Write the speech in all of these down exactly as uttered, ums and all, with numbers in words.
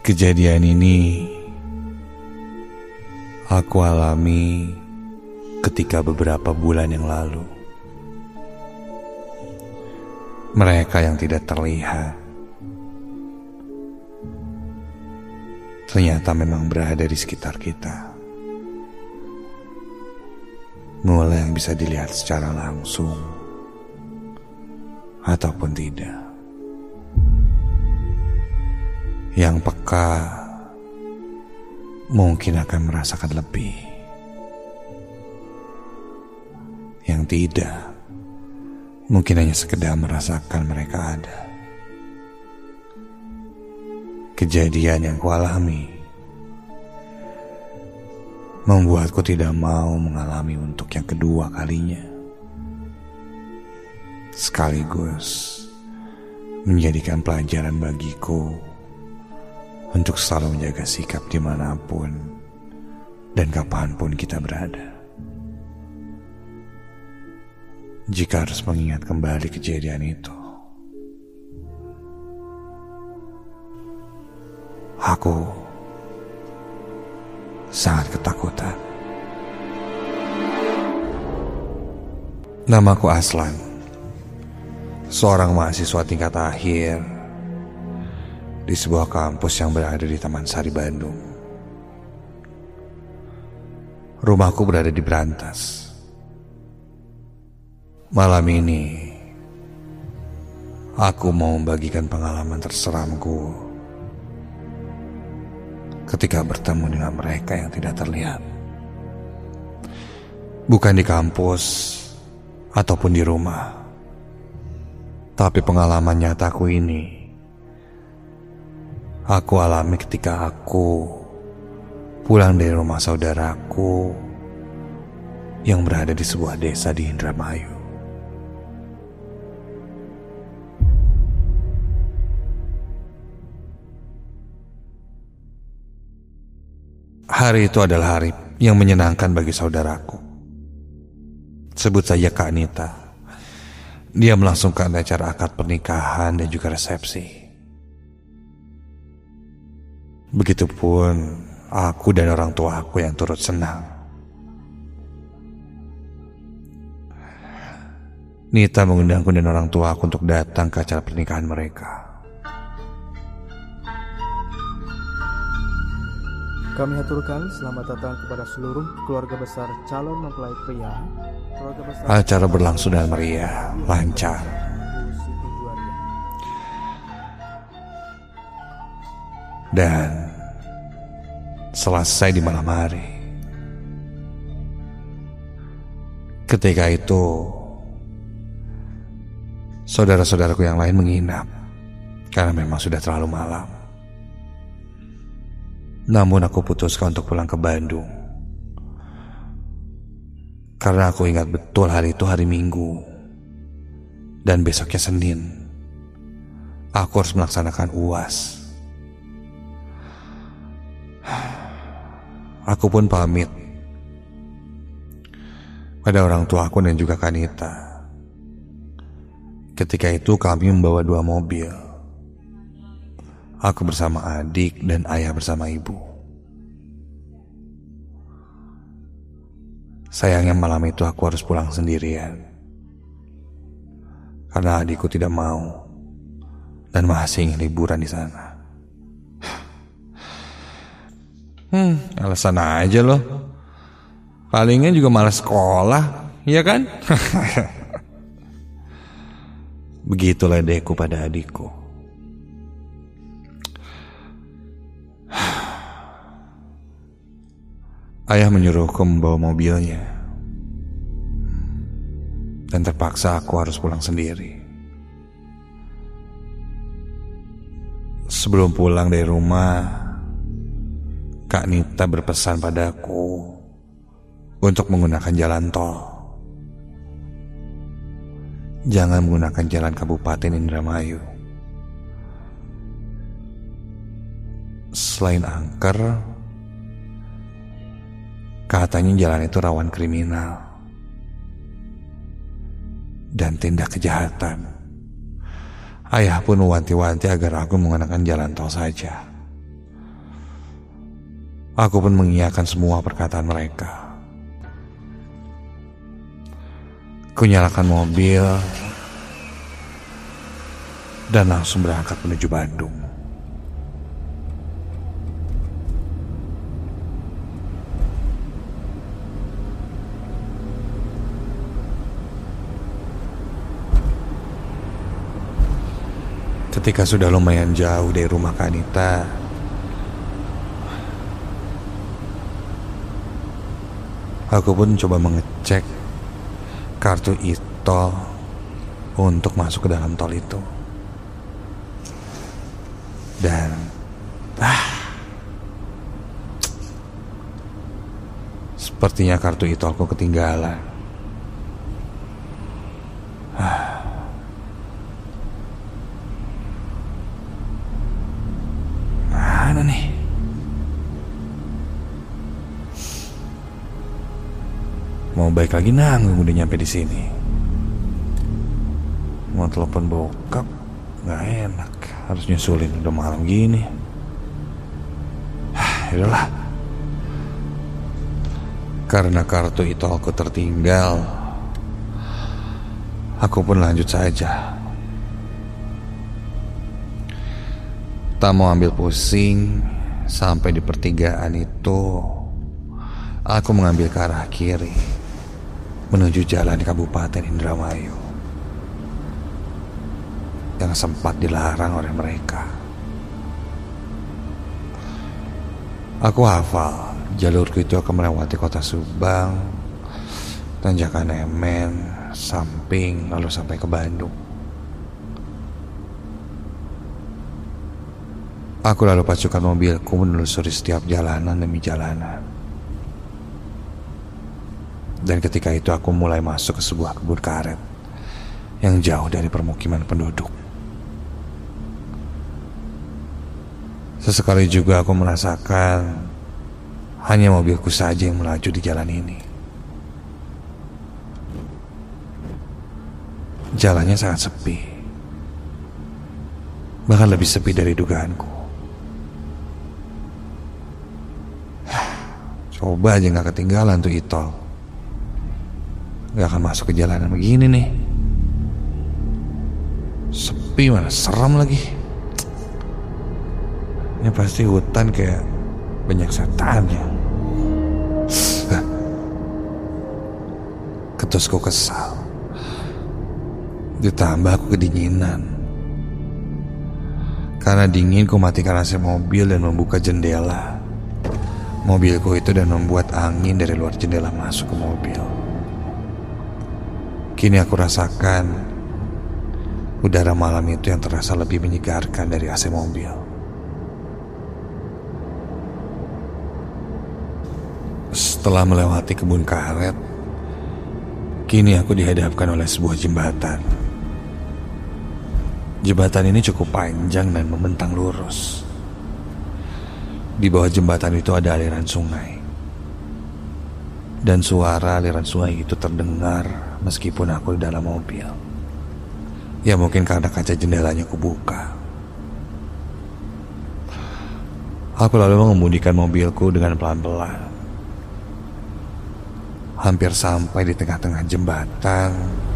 Kejadian ini aku alami ketika beberapa bulan yang lalu. Mereka yang tidak terlihat ternyata memang berada di sekitar kita. Mulai yang bisa dilihat secara langsung ataupun tidak. Yang peka mungkin akan merasakan lebih. Yang tidak mungkin hanya sekedar merasakan mereka ada. Kejadian yang kualami membuatku tidak mau mengalami untuk yang kedua kalinya. Sekaligus menjadikan pelajaran bagiku untuk selalu menjaga sikap dimanapun dan kapanpun kita berada. Jika harus mengingat kembali kejadian itu, aku sangat ketakutan. Namaku Aslan, seorang mahasiswa tingkat akhir di sebuah kampus yang berada di Taman Sari, Bandung. Rumahku berada di Brantas. Malam ini aku mau membagikan pengalaman terseramku ketika bertemu dengan mereka yang tidak terlihat. Bukan di kampus ataupun di rumah, tapi pengalaman nyataku ini aku alami ketika aku pulang dari rumah saudaraku yang berada di sebuah desa di Indramayu. Hari itu adalah hari yang menyenangkan bagi saudaraku. Sebut saja Kak Anita. Dia melangsungkan acara akad pernikahan dan juga resepsi. Begitupun aku dan orang tua aku yang turut senang. Nita mengundangku dan orang tua aku untuk datang ke acara pernikahan mereka. Kami haturkan selamat datang kepada seluruh keluarga besar calon mempelai pria. Besar acara berlangsung dengan meriah, lancar. Dan selesai di malam hari. Ketika itu saudara-saudaraku yang lain menginap karena memang sudah terlalu malam. Namun aku putuskan untuk pulang ke Bandung karena aku ingat betul hari itu hari Minggu dan besoknya Senin. Aku harus melaksanakan U A S. Aku pun pamit pada orang tua aku dan juga Kanita. Ketika itu kami membawa dua mobil. Aku bersama adik dan ayah bersama ibu. Sayangnya malam itu aku harus pulang sendirian karena adikku tidak mau dan masih ingin liburan di sana. Hmm, alasan aja loh. Palingnya juga malas sekolah, ya kan? Begitulah deku pada adikku. Ayah menyuruhku membawa mobilnya dan terpaksa aku harus pulang sendiri. Sebelum pulang dari rumah, Kak Nita berpesan padaku untuk menggunakan jalan tol. Jangan menggunakan jalan Kabupaten Indramayu. Selain angker, katanya jalan itu rawan kriminal dan tindak kejahatan. Ayah pun mewanti-wanti agar aku menggunakan jalan tol saja. Aku pun mengiyakan semua perkataan mereka. Kunyalakan mobil dan langsung berangkat menuju Bandung. Ketika sudah lumayan jauh dari rumah Kak Anita, aku pun coba mengecek kartu e-tol untuk masuk ke dalam tol itu. Dan ah, sepertinya kartu e-tolku ketinggalan. Ah. Mana nih? Mau balik lagi nanggung udah nyampe di sini. Mau telepon bokap nggak enak, harus nyusulin udah malam gini. Yaudahlah. Karena kartu itu aku tertinggal, aku pun lanjut saja. Tak mau ambil pusing, sampai di pertigaan itu aku mengambil ke arah kiri menuju jalan di Kabupaten Indramayu yang sempat dilarang oleh mereka. Aku hafal jalurku itu akan melewati kota Subang, Tanjakan Emen, Samping, lalu sampai ke Bandung. Aku lalu pacukan mobilku menelusuri setiap jalanan demi jalanan. Dan ketika itu aku mulai masuk ke sebuah kebun karet yang jauh dari permukiman penduduk. Sesekali juga aku merasakan hanya mobilku saja yang melaju di jalan ini. Jalannya sangat sepi, bahkan lebih sepi dari dugaanku. Coba aja gak ketinggalan tuh e-tol, gak akan masuk ke jalanan begini nih. Sepi mana, serem lagi. Ini pasti hutan kayak banyak setannya. Ketusku kesal, ditambah aku kedinginan. Karena dingin, ku matikan A C mobil dan membuka jendela mobilku itu dan membuat angin dari luar jendela masuk ke mobil. Kini aku rasakan udara malam itu yang terasa lebih menyegarkan dari A C mobil. Setelah melewati kebun karet, kini aku dihadapkan oleh sebuah jembatan. Jembatan ini cukup panjang dan membentang lurus. Di bawah jembatan itu ada aliran sungai. Dan suara aliran sungai itu terdengar meskipun aku di dalam mobil. Ya mungkin karena kaca jendelanya kubuka. Aku lalu mengemudikan mobilku dengan pelan-pelan. Hampir sampai di tengah-tengah jembatan.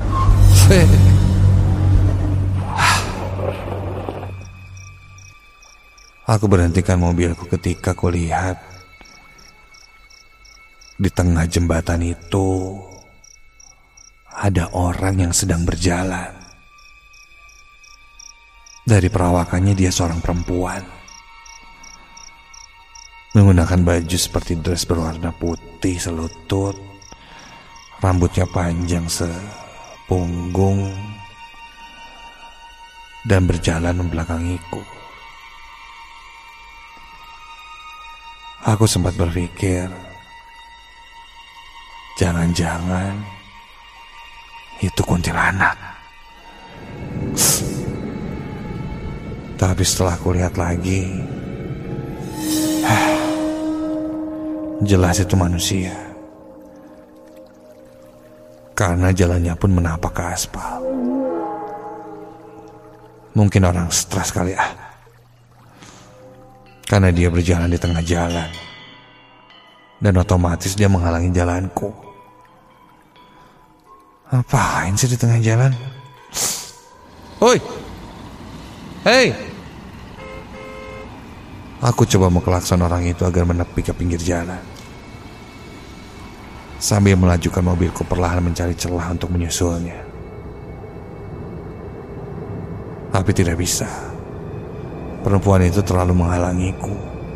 Aku berhentikan mobilku ketika kulihat di tengah jembatan itu ada orang yang sedang berjalan. Dari perawakannya dia seorang perempuan, menggunakan baju seperti dress berwarna putih selutut, rambutnya panjang sepunggung, dan berjalan membelakangiku. Aku sempat berpikir, jangan-jangan itu kuntilanak. Tapi setelah aku lihat lagi, jelas itu manusia. Karena jalannya pun menapak ke aspal. Mungkin orang stres kali ah. Karena dia berjalan di tengah jalan, dan otomatis dia menghalangi jalanku. Apain sih di tengah jalan? Oi! Hei! Aku coba mengklakson orang itu agar menepi ke pinggir jalan, sambil melajukan mobilku perlahan mencari celah untuk menyusulnya. Tapi tidak bisa. Perempuan itu terlalu menghalangiku.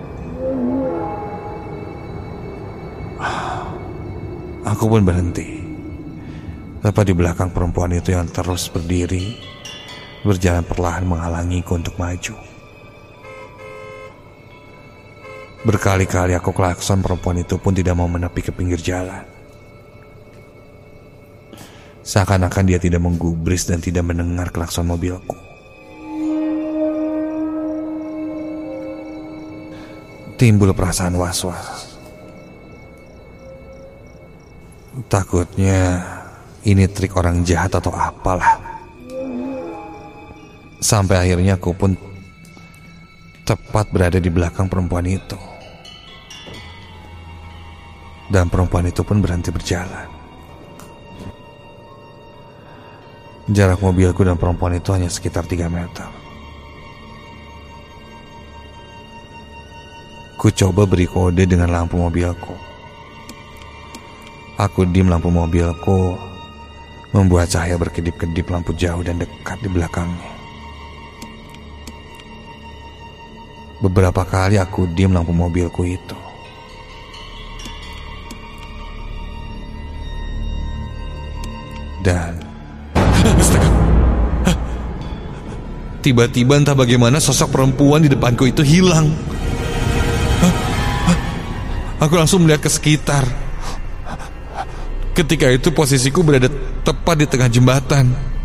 Aku pun berhenti, tepat di belakang perempuan itu yang terus berdiri, berjalan perlahan menghalangiku untuk maju. Berkali-kali aku klakson, perempuan itu pun tidak mau menepi ke pinggir jalan. Seakan-akan dia tidak menggubris dan tidak mendengar klakson mobilku. Timbul perasaan was-was. Takutnya ini trik orang jahat atau apalah. Sampai akhirnya aku pun tepat berada di belakang perempuan itu. Dan perempuan itu pun berhenti berjalan. Jarak mobilku dan perempuan itu hanya sekitar tiga meter. Ku coba beri kode dengan lampu mobilku. Aku dim lampu mobilku, membuat cahaya berkedip-kedip lampu jauh dan dekat di belakangnya. Beberapa kali aku dim lampu mobilku itu. Dan tiba-tiba entah bagaimana sosok perempuan di depanku itu hilang. Aku langsung melihat ke sekitar. Ketika itu posisiku berada tepat di tengah jembatan.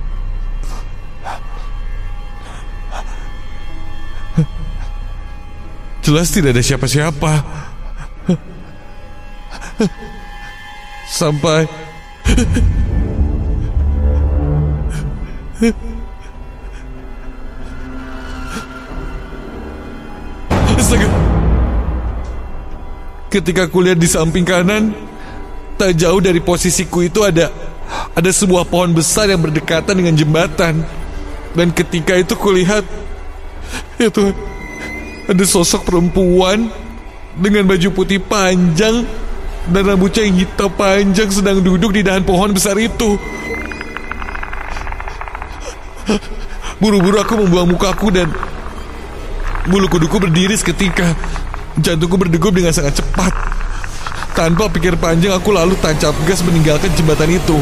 Jelas tidak ada siapa-siapa. Sampai Astaga. Ketika aku lihat di samping kanan, tak jauh dari posisiku itu ada Ada sebuah pohon besar yang berdekatan dengan jembatan. Dan ketika itu kulihat, ya Tuhan, ada sosok perempuan dengan baju putih panjang dan rambutnya yang hitam panjang sedang duduk di dahan pohon besar itu. Buru-buru aku membuang mukaku dan bulu kuduku berdiri seketika. Jantungku berdegup dengan sangat cepat. Tanpa pikir panjang, aku lalu tancap gas meninggalkan jembatan itu.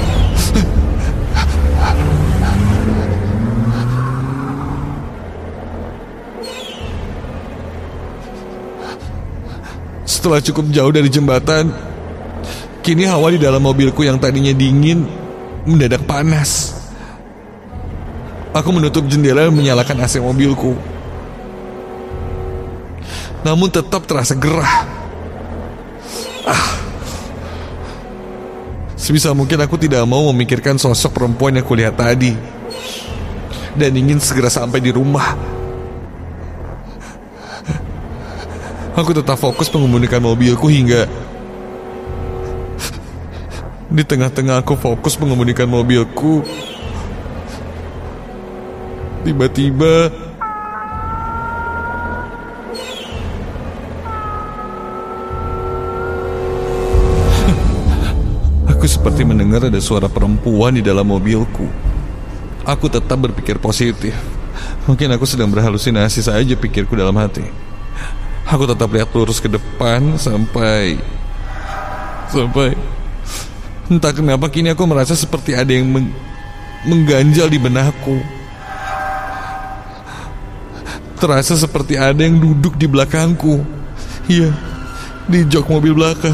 Setelah cukup jauh dari jembatan, kini hawa di dalam mobilku yang tadinya dingin mendadak panas. Aku menutup jendela dan menyalakan A C mobilku. Namun tetap terasa gerah. Ah. Sebisa mungkin aku tidak mau memikirkan sosok perempuan yang kulihat tadi, dan ingin segera sampai di rumah. Aku tetap fokus mengemudikan mobilku hingga di tengah-tengah aku fokus mengemudikan mobilku, tiba-tiba aku seperti mendengar ada suara perempuan di dalam mobilku. Aku tetap berpikir positif. Mungkin aku sedang berhalusinasi saja, pikirku dalam hati. Aku tetap lihat lurus ke depan sampai Sampai entah kenapa kini aku merasa seperti ada yang meng, mengganjal di benakku. Terasa seperti ada yang duduk di belakangku. Iya, di jok mobil belakang.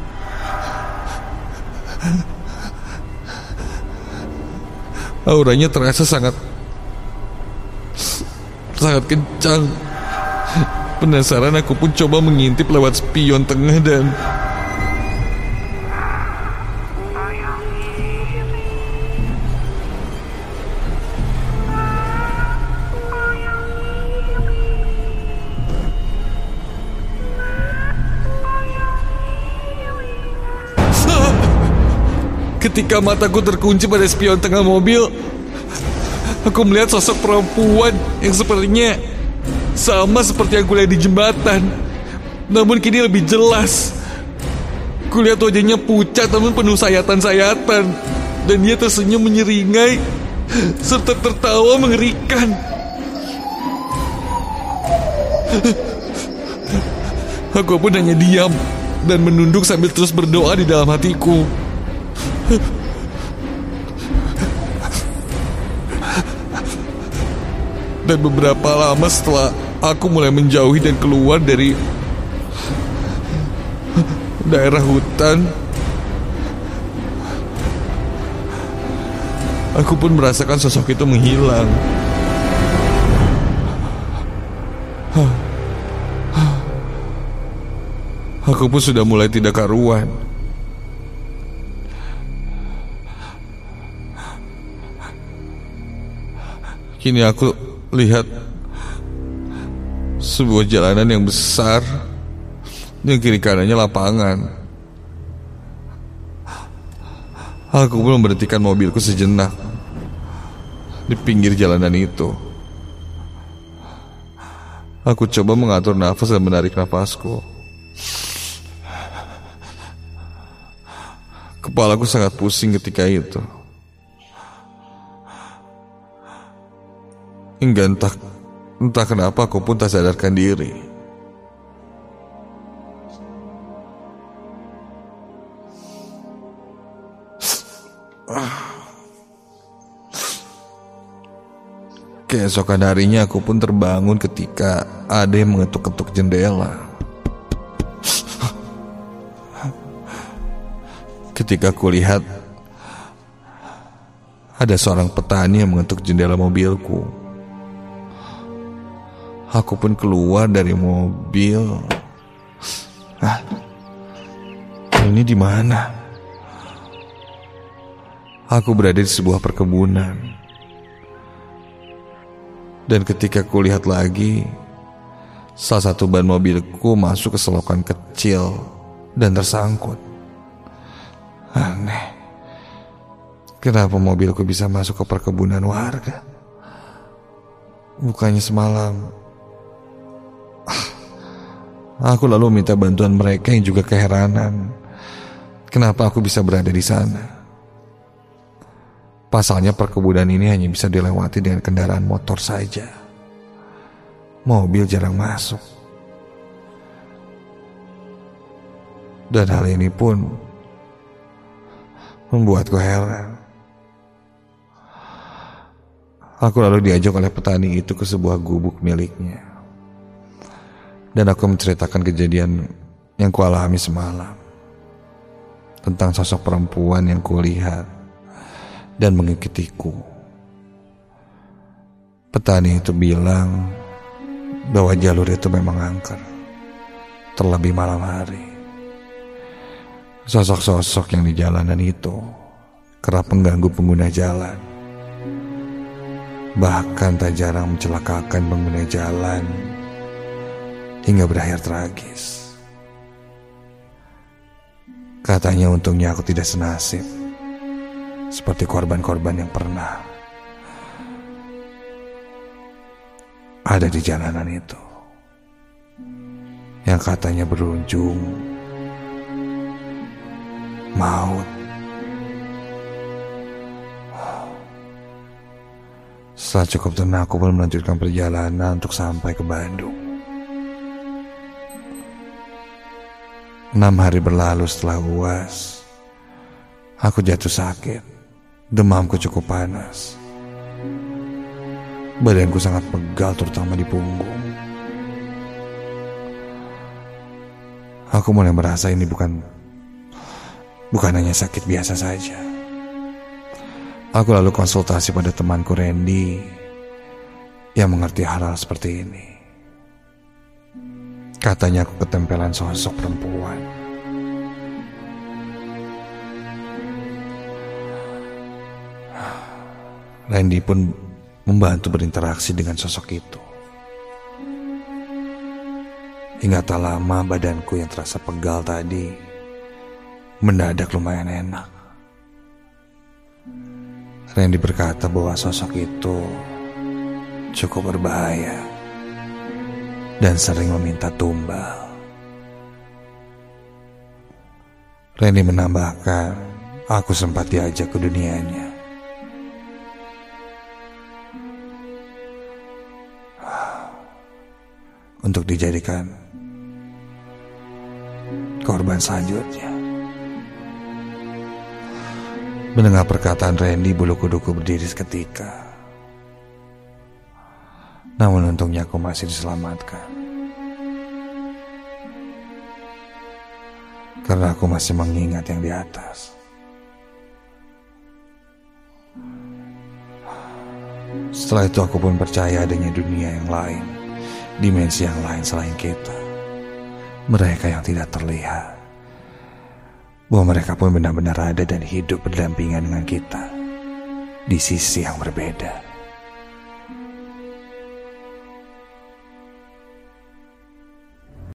Auranya terasa sangat Sangat kencang. Penasaran, aku pun coba mengintip lewat spion tengah dan Ketika mataku terkunci pada spion tengah mobil, aku melihat sosok perempuan yang sepertinya sama seperti yang kulihat di jembatan, namun kini lebih jelas. Kulihat wajahnya pucat namun penuh sayatan-sayatan, dan dia tersenyum menyeringai serta tertawa mengerikan. Aku pun hanya diam dan menunduk sambil terus berdoa di dalam hatiku. Dan beberapa lama setelah aku mulai menjauhi dan keluar dari daerah hutan, aku pun merasakan sosok itu menghilang. Aku pun sudah mulai tidak karuan. Kini aku lihat sebuah jalanan yang besar, yang kiri kanannya lapangan. Aku pun memberhentikan mobilku sejenak di pinggir jalanan itu. Aku coba mengatur nafas dan menarik nafasku. Kepalaku sangat pusing ketika itu. Hingga entah, entah kenapa aku pun tak sadarkan diri. Keesokan harinya aku pun terbangun ketika ada yang mengetuk-ketuk jendela. Ketika aku lihat ada seorang petani yang mengetuk jendela mobilku, aku pun keluar dari mobil. Ah, ini di mana? Aku berada di sebuah perkebunan. Dan ketika aku lihat lagi, salah satu ban mobilku masuk ke selokan kecil dan tersangkut. Aneh, kenapa mobilku bisa masuk ke perkebunan warga? Bukannya semalam. Aku lalu minta bantuan mereka yang juga keheranan. Kenapa aku bisa berada di sana? Pasalnya perkebunan ini hanya bisa dilewati dengan kendaraan motor saja. Mobil jarang masuk. Dan hal ini pun membuatku heran. Aku lalu diajak oleh petani itu ke sebuah gubuk miliknya. Dan aku menceritakan kejadian yang kualami semalam, tentang sosok perempuan yang kulihat dan mengikutiku. Petani itu bilang bahwa jalur itu memang angker, terlebih malam hari. Sosok-sosok yang di jalanan itu kerap mengganggu pengguna jalan, bahkan tak jarang mencelakakan pengguna jalan hingga berakhir tragis. Katanya untungnya aku tidak senasib seperti korban-korban yang pernah ada di jalanan itu, yang katanya berujung maut. Setelah cukup tenang, aku pun melanjutkan perjalanan untuk sampai ke Bandung. Enam hari berlalu setelah U A S. Aku jatuh sakit. Demamku cukup panas. Badanku sangat pegal, terutama di punggung. Aku mulai merasa ini bukan Bukan hanya sakit biasa saja. Aku lalu konsultasi pada temanku Randy yang mengerti hal-hal seperti ini. Katanya aku ketempelan sosok perempuan. Randy pun membantu berinteraksi dengan sosok itu. Hingga tak lama badanku yang terasa pegal tadi mendadak lumayan enak. Randy berkata bahwa sosok itu cukup berbahaya dan sering meminta tumbal. Randy menambahkan, aku sempat diajak ke dunianya. Untuk dijadikan korban selanjutnya. Mendengar perkataan Randy, bulu kuduku berdiri seketika. Namun untungnya aku masih diselamatkan. Karena aku masih mengingat yang di atas. Setelah itu aku pun percaya adanya dunia yang lain, dimensi yang lain selain kita. Mereka yang tidak terlihat, bahwa mereka pun benar-benar ada dan hidup berdampingan dengan kita di sisi yang berbeda.